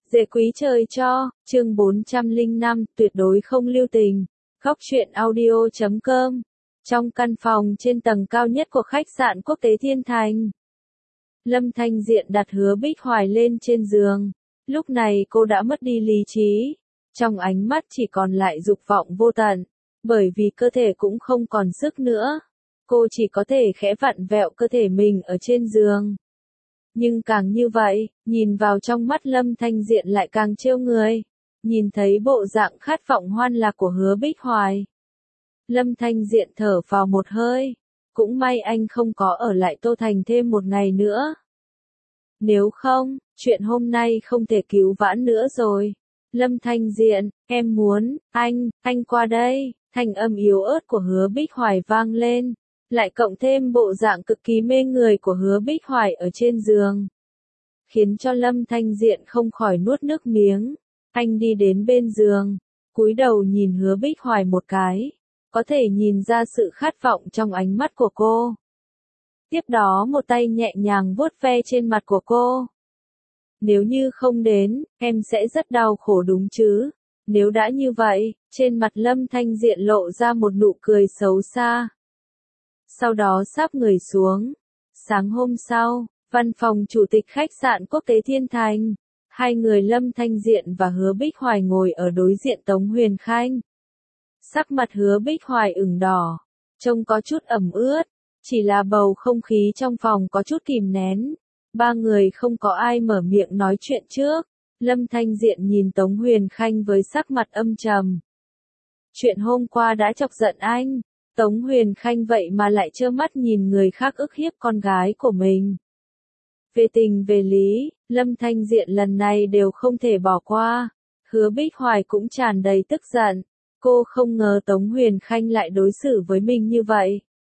Dễ quý trời cho, chương 405, tuyệt đối không lưu tình. Góc truyện audio.com. Trong căn phòng trên tầng cao nhất của khách sạn quốc tế Thiên Thành, Lâm Thanh Diện đặt Hứa Bích Hoài lên trên giường. Lúc này cô đã mất đi lý trí, trong ánh mắt chỉ còn lại dục vọng vô tận, bởi vì cơ thể cũng không còn sức nữa. Cô chỉ có thể khẽ vặn vẹo cơ thể mình ở trên giường. Nhưng càng như vậy, nhìn vào trong mắt Lâm Thanh Diện lại càng trêu người. Nhìn thấy bộ dạng khát vọng hoan lạc của Hứa Bích Hoài, Lâm Thanh Diện thở phào một hơi. Cũng may anh không có ở lại Tô Thành thêm một ngày nữa. Nếu không, chuyện hôm nay không thể cứu vãn nữa rồi. Lâm Thanh Diện, em muốn, anh qua đây. Thanh âm yếu ớt của Hứa Bích Hoài vang lên. Lại cộng thêm bộ dạng cực kỳ mê người của Hứa Bích Hoài ở trên giường, khiến cho Lâm Thanh Diện không khỏi nuốt nước miếng. Anh đi đến bên giường, cúi đầu nhìn Hứa Bích Hoài một cái, có thể nhìn ra sự khát vọng trong ánh mắt của cô. Tiếp đó một tay nhẹ nhàng vuốt ve trên mặt của cô. Nếu như không đến, em sẽ rất đau khổ đúng chứ? Nếu đã như vậy, trên mặt Lâm Thanh Diện lộ ra một nụ cười xấu xa. Sau đó sáp người xuống. Sáng hôm sau, văn phòng chủ tịch khách sạn quốc tế Thiên Thành, hai người Lâm Thanh Diện và Hứa Bích Hoài ngồi ở đối diện Tống Huyền Khanh. Sắc mặt Hứa Bích Hoài ửng đỏ, trông có chút ẩm ướt, chỉ là bầu không khí trong phòng có chút kìm nén. Ba người không có ai mở miệng nói chuyện trước. Lâm Thanh Diện nhìn Tống Huyền Khanh với sắc mặt âm trầm. Chuyện hôm qua đã chọc giận anh. Tống Huyền Khanh vậy mà lại trơ mắt nhìn người khác ức hiếp con gái của mình. Về tình về lý, Lâm Thanh Diện lần này đều không thể bỏ qua. Hứa Bích Hoài cũng tràn đầy tức giận. Cô không ngờ Tống Huyền Khanh lại đối xử với mình như vậy.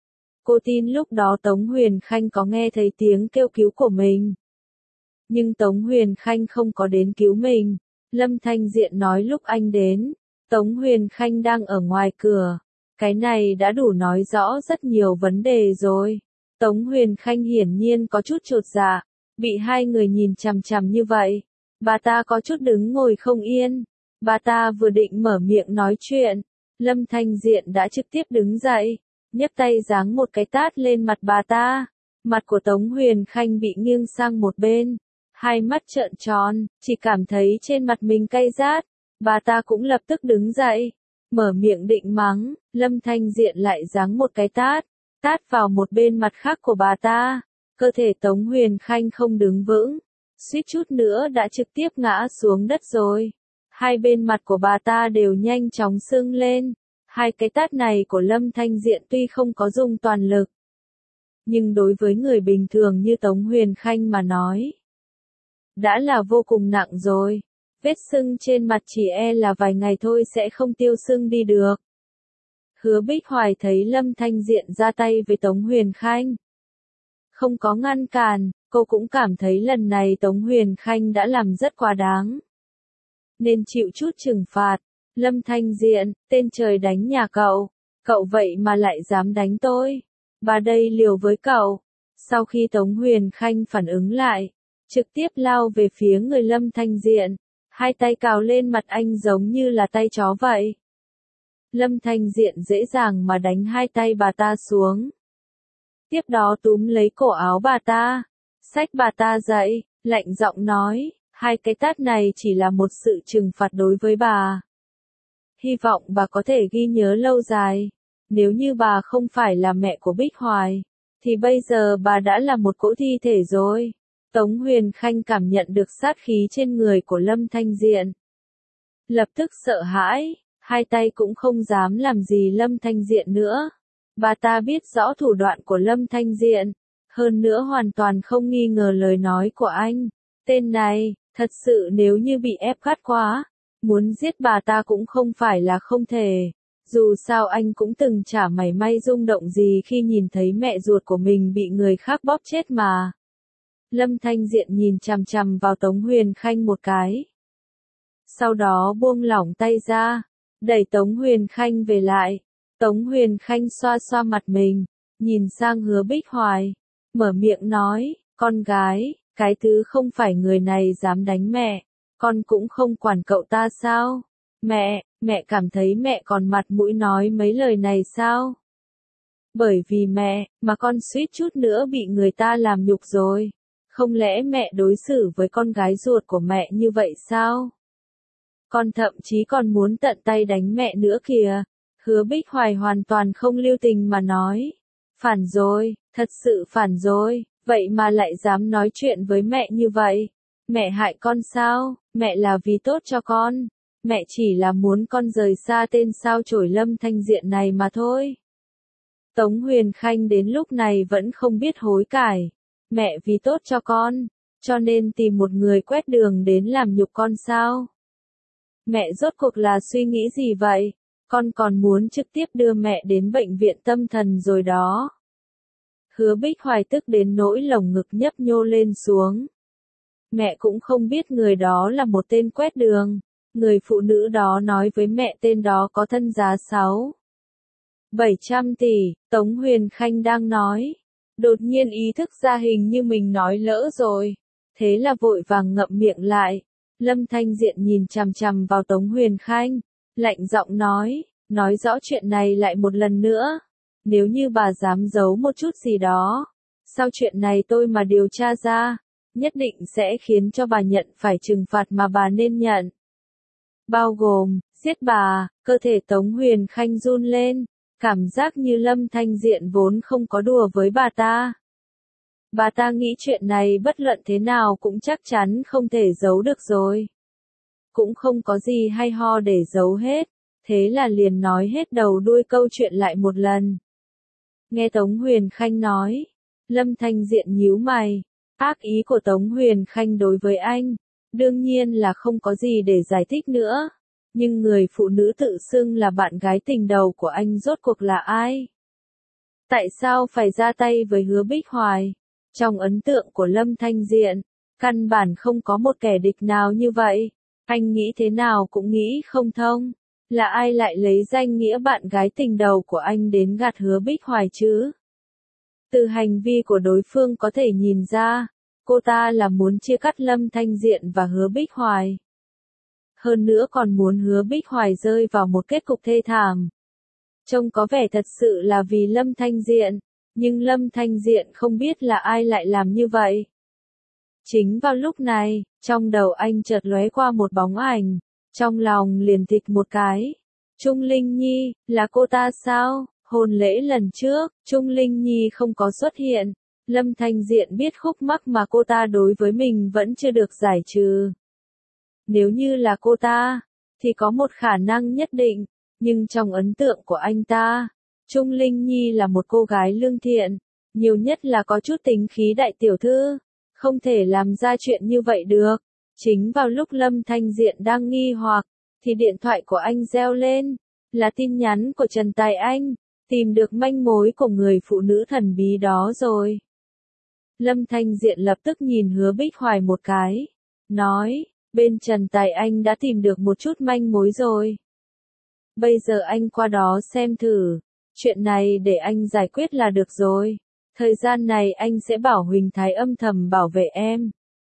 Cô tin lúc đó Tống Huyền Khanh có nghe thấy tiếng kêu cứu của mình. Nhưng Tống Huyền Khanh không có đến cứu mình. Lâm Thanh Diện nói lúc anh đến, Tống Huyền Khanh đang ở ngoài cửa. Cái này đã đủ nói rõ rất nhiều vấn đề rồi. Tống Huyền Khanh hiển nhiên có chút chột dạ, bị hai người nhìn chằm chằm như vậy. Bà ta có chút đứng ngồi không yên. Bà ta vừa định mở miệng nói chuyện, Lâm Thanh Diện đã trực tiếp đứng dậy, nhấc tay giáng một cái tát lên mặt bà ta. Mặt của Tống Huyền Khanh bị nghiêng sang một bên, hai mắt trợn tròn, chỉ cảm thấy trên mặt mình cay rát. Bà ta cũng lập tức đứng dậy, mở miệng định mắng, Lâm Thanh Diện lại giáng một cái tát vào một bên mặt khác của bà ta. Cơ thể Tống Huyền Khanh không đứng vững, suýt chút nữa đã trực tiếp ngã xuống đất rồi. Hai bên mặt của bà ta đều nhanh chóng sưng lên. Hai cái tát này của Lâm Thanh Diện tuy không có dùng toàn lực, nhưng đối với người bình thường như Tống Huyền Khanh mà nói, đã là vô cùng nặng rồi. Vết sưng trên mặt chỉ e là vài ngày thôi sẽ không tiêu sưng đi được. Hứa Bích Hoài thấy Lâm Thanh Diện ra tay với Tống Huyền Khanh, không có ngăn cản, cô cũng cảm thấy lần này Tống Huyền Khanh đã làm rất quá đáng, nên chịu chút trừng phạt. Lâm Thanh Diện, tên trời đánh nhà cậu vậy mà lại dám đánh tôi. Bà đây liều với cậu. Sau khi Tống Huyền Khanh phản ứng lại, trực tiếp lao về phía người Lâm Thanh Diện, hai tay cào lên mặt anh giống như là tay chó vậy. Lâm Thanh Diện dễ dàng mà đánh hai tay bà ta xuống. Tiếp đó túm lấy cổ áo bà ta, xách bà ta dậy, lạnh giọng nói, hai cái tát này chỉ là một sự trừng phạt đối với bà. Hy vọng bà có thể ghi nhớ lâu dài. Nếu như bà không phải là mẹ của Bích Hoài, thì bây giờ bà đã là một cỗ thi thể rồi. Tống Huyền Khanh cảm nhận được sát khí trên người của Lâm Thanh Diện, lập tức sợ hãi, hai tay cũng không dám làm gì Lâm Thanh Diện nữa. Bà ta biết rõ thủ đoạn của Lâm Thanh Diện, hơn nữa hoàn toàn không nghi ngờ lời nói của anh. Tên này, thật sự nếu như bị ép gắt quá, muốn giết bà ta cũng không phải là không thể. Dù sao anh cũng từng chả mảy may rung động gì khi nhìn thấy mẹ ruột của mình bị người khác bóp chết mà. Lâm Thanh Diện nhìn chằm chằm vào Tống Huyền Khanh một cái. Sau đó buông lỏng tay ra, đẩy Tống Huyền Khanh về lại. Tống Huyền Khanh xoa xoa mặt mình, nhìn sang Hứa Bích Hoài, mở miệng nói, con gái, cái thứ không phải người này dám đánh mẹ, Con cũng không quản cậu ta sao? Mẹ cảm thấy mẹ còn mặt mũi nói mấy lời này sao? Bởi vì mẹ, mà con suýt chút nữa bị người ta làm nhục rồi. Không lẽ mẹ đối xử với con gái ruột của mẹ như vậy sao? Con thậm chí còn muốn tận tay đánh mẹ nữa kìa. Hứa Bích Hoài hoàn toàn không lưu tình mà nói. Phản rồi, thật sự phản rồi, vậy mà lại dám nói chuyện với mẹ như vậy. Mẹ hại con sao? Mẹ là vì tốt cho con. Mẹ chỉ là muốn con rời xa tên sao chổi Lâm Thanh Diện này mà thôi. Tống Huyền Khanh đến lúc này vẫn không biết hối cải. Mẹ vì tốt cho con, cho nên tìm một người quét đường đến làm nhục con sao? Mẹ rốt cuộc là suy nghĩ gì vậy? Con còn muốn trực tiếp đưa mẹ đến bệnh viện tâm thần rồi đó. Hứa Bích Hoài tức đến nỗi lồng ngực nhấp nhô lên xuống. Mẹ cũng không biết người đó là một tên quét đường. Người phụ nữ đó nói với mẹ tên đó có thân giá 700 tỷ, Tống Huyền Khanh đang nói. Đột nhiên ý thức ra hình như mình nói lỡ rồi. Thế là vội vàng ngậm miệng lại. Lâm Thanh Diện nhìn chằm chằm vào Tống Huyền Khanh. Lạnh giọng nói rõ chuyện này lại một lần nữa. Nếu như bà dám giấu một chút gì đó. Sau chuyện này tôi mà điều tra ra. Nhất định sẽ khiến cho bà nhận phải trừng phạt mà bà nên nhận. Bao gồm, giết bà, cơ thể Tống Huyền Khanh run lên. Cảm giác như Lâm Thanh Diện vốn không có đùa với bà ta. Bà ta nghĩ chuyện này bất luận thế nào cũng chắc chắn không thể giấu được rồi. Cũng không có gì hay ho để giấu hết, thế là liền nói hết đầu đuôi câu chuyện lại một lần. Nghe Tống Huyền Khanh nói, Lâm Thanh Diện nhíu mày, ác ý của Tống Huyền Khanh đối với anh, đương nhiên là không có gì để giải thích nữa. Nhưng người phụ nữ tự xưng là bạn gái tình đầu của anh rốt cuộc là ai? Tại sao phải ra tay với Hứa Bích Hoài? Trong ấn tượng của Lâm Thanh Diện, căn bản không có một kẻ địch nào như vậy. Anh nghĩ thế nào cũng nghĩ không thông. Là ai lại lấy danh nghĩa bạn gái tình đầu của anh đến gạt Hứa Bích Hoài chứ? Từ hành vi của đối phương có thể nhìn ra, cô ta là muốn chia cắt Lâm Thanh Diện và Hứa Bích Hoài. Hơn nữa còn muốn Hứa Bích Hoài rơi vào một kết cục thê thảm. Trông có vẻ thật sự là vì Lâm Thanh Diện, nhưng Lâm Thanh Diện không biết là ai lại làm như vậy. Chính vào lúc này, trong đầu anh chợt lóe qua một bóng ảnh, trong lòng liền thịch một cái. Trung Linh Nhi, là cô ta sao? Hôn lễ lần trước, Trung Linh Nhi không có xuất hiện. Lâm Thanh Diện biết khúc mắc mà cô ta đối với mình vẫn chưa được giải trừ. Nếu như là cô ta, thì có một khả năng nhất định, nhưng trong ấn tượng của anh ta, Trung Linh Nhi là một cô gái lương thiện, nhiều nhất là có chút tính khí đại tiểu thư, không thể làm ra chuyện như vậy được. Chính vào lúc Lâm Thanh Diện đang nghi hoặc, thì điện thoại của anh reo lên, là tin nhắn của Trần Tài Anh, tìm được manh mối của người phụ nữ thần bí đó rồi. Lâm Thanh Diện lập tức nhìn Hứa Bích Hoài một cái, nói, bên Trần Tài Anh đã tìm được một chút manh mối rồi. Bây giờ anh qua đó xem thử, chuyện này để anh giải quyết là được rồi. Thời gian này anh sẽ bảo Huỳnh Thái âm thầm bảo vệ em.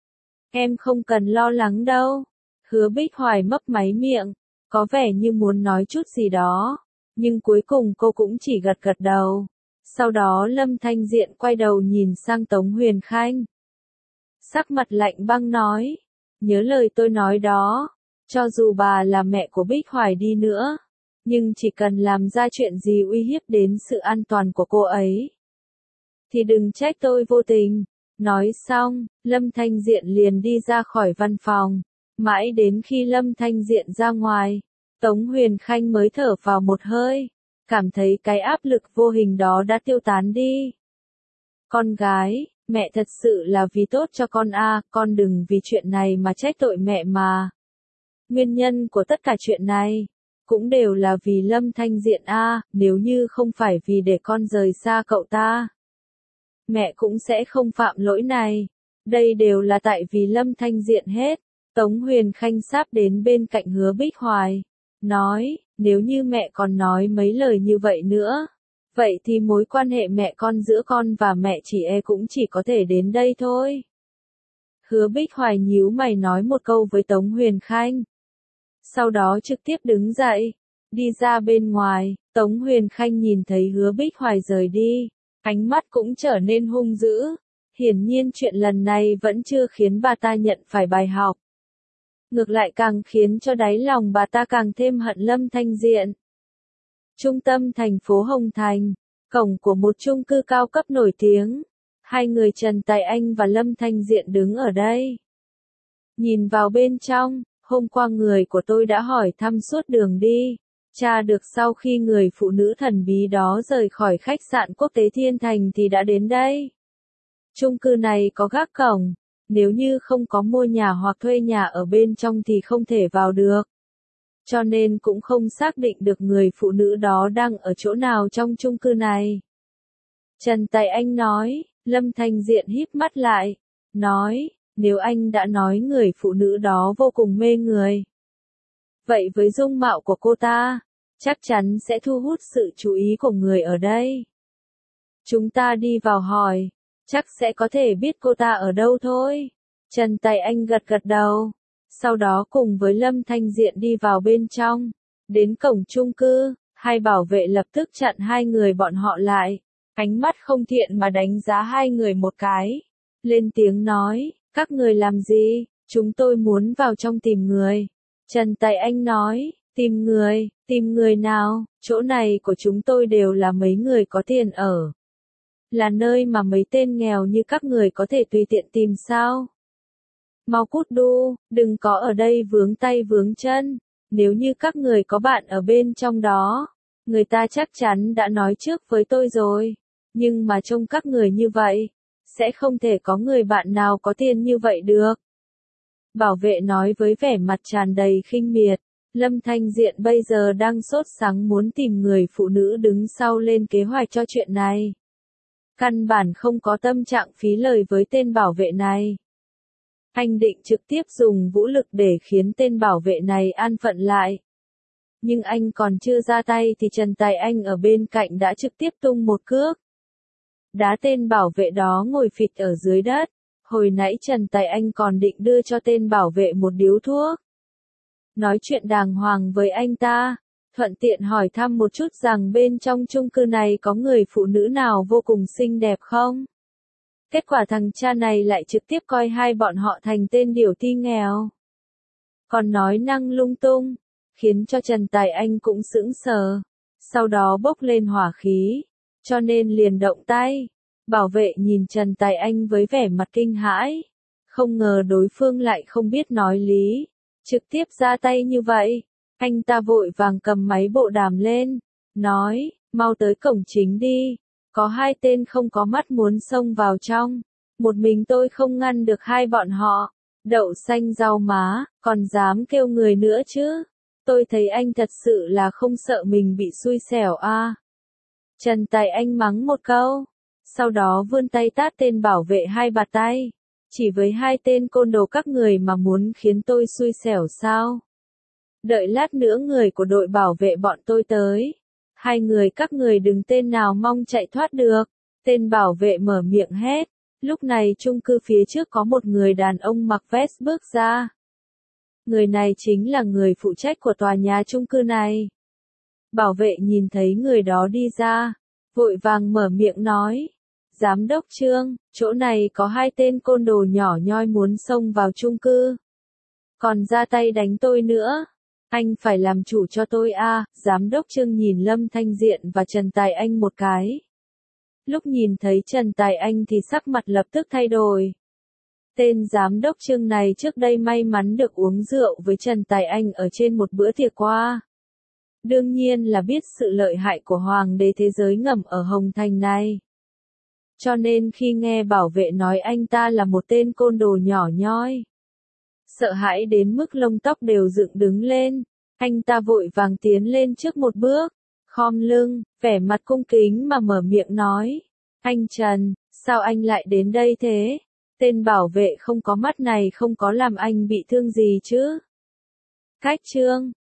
Em không cần lo lắng đâu. Hứa Bích Hoài mấp máy miệng, có vẻ như muốn nói chút gì đó, nhưng cuối cùng cô cũng chỉ gật gật đầu. Sau đó Lâm Thanh Diện quay đầu nhìn sang Tống Huyền Khanh. Sắc mặt lạnh băng nói, nhớ lời tôi nói đó, cho dù bà là mẹ của Bích Hoài đi nữa, nhưng chỉ cần làm ra chuyện gì uy hiếp đến sự an toàn của cô ấy, thì đừng trách tôi vô tình. Nói xong, Lâm Thanh Diện liền đi ra khỏi văn phòng. Mãi đến khi Lâm Thanh Diện ra ngoài, Tống Huyền Khanh mới thở vào một hơi, cảm thấy cái áp lực vô hình đó đã tiêu tán đi. Con gái, mẹ thật sự là vì tốt cho con a, con đừng vì chuyện này mà trách tội mẹ mà. Nguyên nhân của tất cả chuyện này, cũng đều là vì Lâm Thanh Diện a, nếu như không phải vì để con rời xa cậu ta, mẹ cũng sẽ không phạm lỗi này. Đây đều là tại vì Lâm Thanh Diện hết. Tống Huyền Khanh sáp đến bên cạnh Hứa Bích Hoài, nói, nếu như mẹ còn nói mấy lời như vậy nữa, vậy thì mối quan hệ mẹ con giữa con và mẹ chỉ cũng chỉ có thể đến đây thôi. Hứa Bích Hoài nhíu mày nói một câu với Tống Huyền Khanh. Sau đó trực tiếp đứng dậy, đi ra bên ngoài. Tống Huyền Khanh nhìn thấy Hứa Bích Hoài rời đi, ánh mắt cũng trở nên hung dữ. Hiển nhiên chuyện lần này vẫn chưa khiến bà ta nhận phải bài học. Ngược lại càng khiến cho đáy lòng bà ta càng thêm hận Lâm Thanh Diện. Trung tâm thành phố Hồng Thành, cổng của một chung cư cao cấp nổi tiếng. Hai người Trần Tài Anh và Lâm Thanh Diện đứng ở đây. Nhìn vào bên trong, hôm qua người của tôi đã hỏi thăm suốt đường đi. Tra được sau khi người phụ nữ thần bí đó rời khỏi khách sạn quốc tế Thiên Thành thì đã đến đây. Chung cư này có gác cổng, nếu như không có mua nhà hoặc thuê nhà ở bên trong thì không thể vào được. Cho nên cũng không xác định được người phụ nữ đó đang ở chỗ nào trong chung cư này. Trần Tài Anh nói, Lâm Thanh Diện híp mắt lại, nói, nếu anh đã nói người phụ nữ đó vô cùng mê người. Vậy với dung mạo của cô ta, chắc chắn sẽ thu hút sự chú ý của người ở đây. Chúng ta đi vào hỏi, chắc sẽ có thể biết cô ta ở đâu thôi. Trần Tài Anh gật gật đầu, sau đó cùng với Lâm Thanh Diện đi vào bên trong. Đến cổng chung cư, hai bảo vệ lập tức chặn hai người bọn họ lại. Ánh mắt không thiện mà đánh giá hai người một cái. Lên tiếng nói, các người làm gì? Chúng tôi muốn vào trong tìm người. Trần Tài Anh nói, tìm người nào? Chỗ này của chúng tôi đều là mấy người có tiền ở. Là nơi mà mấy tên nghèo như các người có thể tùy tiện tìm sao? Mau cút đu, đừng có ở đây vướng tay vướng chân. Nếu như các người có bạn ở bên trong đó, người ta chắc chắn đã nói trước với tôi rồi. Nhưng mà trông các người như vậy, sẽ không thể có người bạn nào có tiền như vậy được. Bảo vệ nói với vẻ mặt tràn đầy khinh miệt. Lâm Thanh Diện bây giờ đang sốt sắng muốn tìm người phụ nữ đứng sau lên kế hoạch cho chuyện này. Căn bản không có tâm trạng phí lời với tên bảo vệ này. Anh định trực tiếp dùng vũ lực để khiến tên bảo vệ này an phận lại. Nhưng anh còn chưa ra tay thì Trần Tài Anh ở bên cạnh đã trực tiếp tung một cước. Đá tên bảo vệ đó ngồi phịch ở dưới đất. Hồi nãy Trần Tài Anh còn định đưa cho tên bảo vệ một điếu thuốc. Nói chuyện đàng hoàng với anh ta, thuận tiện hỏi thăm một chút rằng bên trong chung cư này có người phụ nữ nào vô cùng xinh đẹp không? Kết quả thằng cha này lại trực tiếp coi hai bọn họ thành tên điểu ti nghèo. Còn nói năng lung tung, khiến cho Trần Tài Anh cũng sững sờ. Sau đó bốc lên hỏa khí, cho nên liền động tay. Bảo vệ nhìn Trần Tài Anh với vẻ mặt kinh hãi. Không ngờ đối phương lại không biết nói lý. Trực tiếp ra tay như vậy. Anh ta vội vàng cầm máy bộ đàm lên. Nói, mau tới cổng chính đi. Có hai tên không có mắt muốn xông vào trong. Một mình tôi không ngăn được hai bọn họ. Đậu xanh rau má, còn dám kêu người nữa chứ. Tôi thấy anh thật sự là không sợ mình bị xui xẻo à. Trần Tài Anh mắng một câu. Sau đó vươn tay tát tên bảo vệ hai bạt tay. Chỉ với hai tên côn đồ các người mà muốn khiến tôi xui xẻo sao? Đợi lát nữa người của đội bảo vệ bọn tôi tới. Hai người các người đừng tên nào mong chạy thoát được. Tên bảo vệ mở miệng hét. Lúc này chung cư phía trước có một người đàn ông mặc vest bước ra. Người này chính là người phụ trách của tòa nhà chung cư này. Bảo vệ nhìn thấy người đó đi ra, vội vàng mở miệng nói. Giám đốc Trương, chỗ này có hai tên côn đồ nhỏ nhoi muốn xông vào chung cư. Còn ra tay đánh tôi nữa. Anh phải làm chủ cho tôi à. Giám đốc Trương nhìn Lâm Thanh Diện và Trần Tài Anh một cái. Lúc nhìn thấy Trần Tài Anh thì sắc mặt lập tức thay đổi. Tên giám đốc Trương này trước đây may mắn được uống rượu với Trần Tài Anh ở trên một bữa tiệc qua. Đương nhiên là biết sự lợi hại của Hoàng đế thế giới ngầm ở Hồng Thành này. Cho nên khi nghe bảo vệ nói anh ta là một tên côn đồ nhỏ nhoi, sợ hãi đến mức lông tóc đều dựng đứng lên, anh ta vội vàng tiến lên trước một bước, khom lưng, vẻ mặt cung kính mà mở miệng nói. Anh Trần, sao anh lại đến đây thế? Tên bảo vệ không có mắt này không có làm anh bị thương gì chứ? Cách Trương,